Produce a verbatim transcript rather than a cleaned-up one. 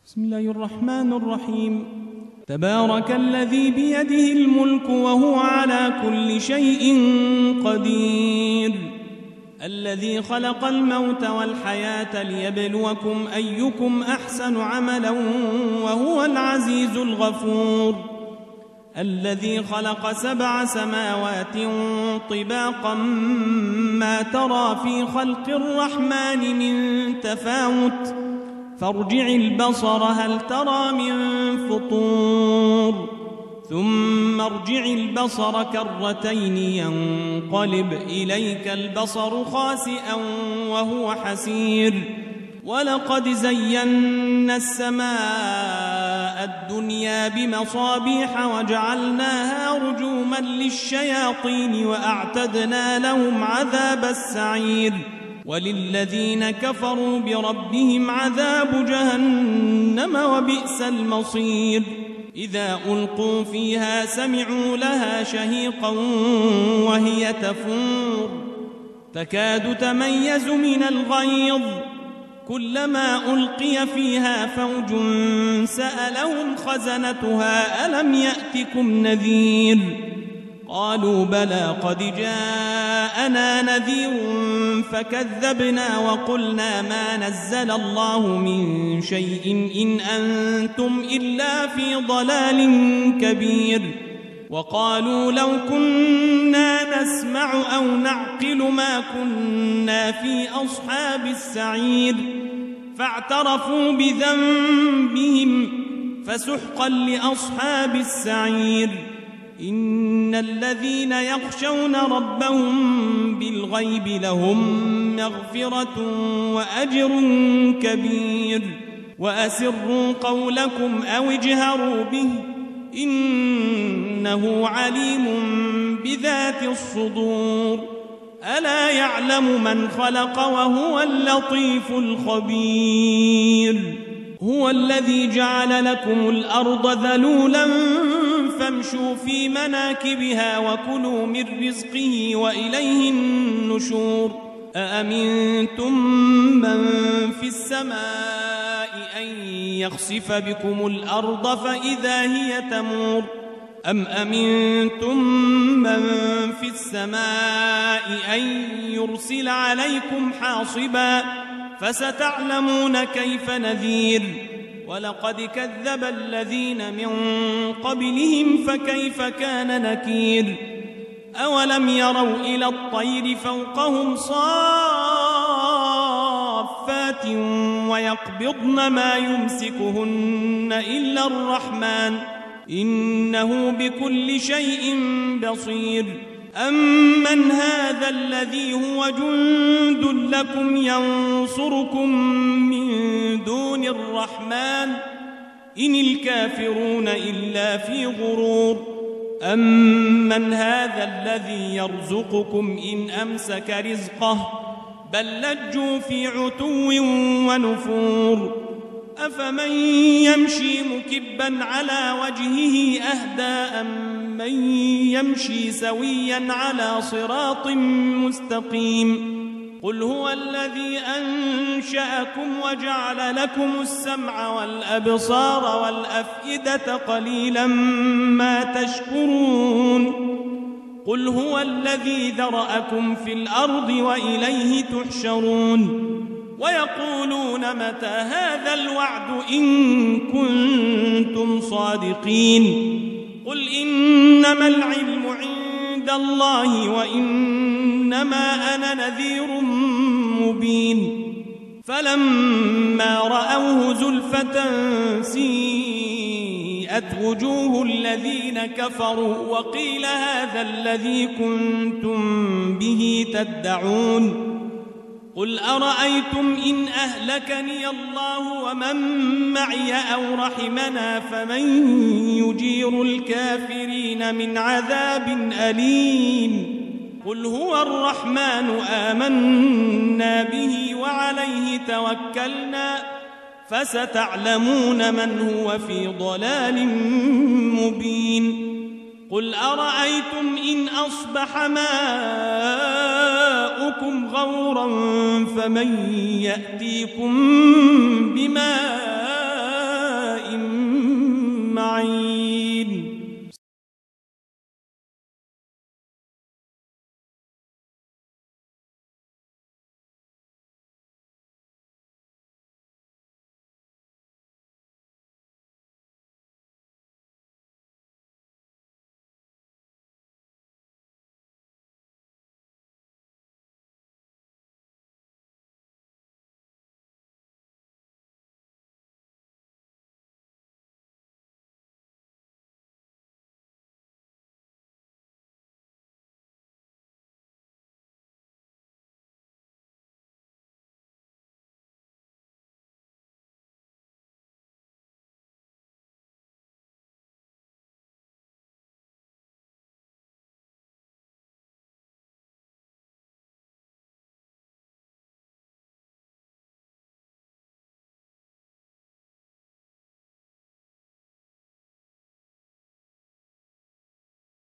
بسم الله الرحمن الرحيم. تبارك الذي بيده الملك وهو على كل شيء قدير، الذي خلق الموت والحياة ليبلوكم أيكم أحسن عملا وهو العزيز الغفور، الذي خلق سبع سماوات طباقا ما ترى في خلق الرحمن من تفاوت فارجع البصر هل ترى من فطور ثم ارجع البصر كرتين ينقلب إليك البصر خاسئا وهو حسير، ولقد زينا السماء الدنيا بمصابيح وجعلناها رجوما للشياطين وأعتدنا لهم عذاب السعير، وللذين كفروا بربهم عذاب جهنم وبئس المصير. إذا ألقوا فيها سمعوا لها شهيقا وهي تفور تكاد تميز من الغيظ، كلما ألقي فيها فوج سألهم خزنتها ألم يأتكم نذير؟ قالوا بلى قد جاءنا نذير فكذبنا وقلنا ما نزل الله من شيء إن أنتم إلا في ضلال كبير. وقالوا لو كنا نسمع أو نعقل ما كنا في أصحاب السعير، فاعترفوا بذنبهم فسحقا لأصحاب السعير. إن الذين يخشون ربهم بالغيب لهم مغفرة وأجر كبير. وأسروا قولكم أو اجهروا به إنه عليم بذات الصدور. ألا يعلم من خلق وهو اللطيف الخبير. هو الذي جعل لكم الأرض ذلولا فامشوا في مناكبها وكلوا من رزقه وإليه النشور. أأمنتم من في السماء أن يخسف بكم الأرض فإذا هي تمور، أم أمنتم من في السماء أن يرسل عليكم حاصبا فستعلمون كيف نذير. ولقد كذب الذين من قبلهم فكيف كان نكير. أولم يروا إلى الطير فوقهم صافات ويقبضن ما يمسكهن إلا الرحمن إنه بكل شيء بصير. أمن هذا الذي هو جند لكم ينصركم من دون الرحمن إن الكافرون إلا في غرور. أمن هذا الذي يرزقكم إن أمسك رزقه بل لجوا في عتو ونفور. أفمن يمشي مكبا على وجهه أهدى أم من يمشي سويا على صراط مستقيم. قل هو الذي أنشأكم وجعل لكم السمع والأبصار والأفئدة قليلا ما تشكرون. قل هو الذي ذرأكم في الأرض وإليه تحشرون. ويقولون متى هذا الوعد إن كنتم صادقين. قل إنما العلم عند الله وإنما أنا نذير مبين. فلما رأوه زلفة سيئت وجوه الذين كفروا وقيل هذا الذي كنتم به تدعون. قل أرأيتم إن أهلكني الله ومن معي أو رحمنا فمن يجير الكافرين من عذاب أليم. قل هو الرحمن آمنا به وعليه توكلنا فستعلمون من هو في ضلال مبين. قل أرأيتم إن أصبح ماؤكم غورا فمن يأتيكم بماء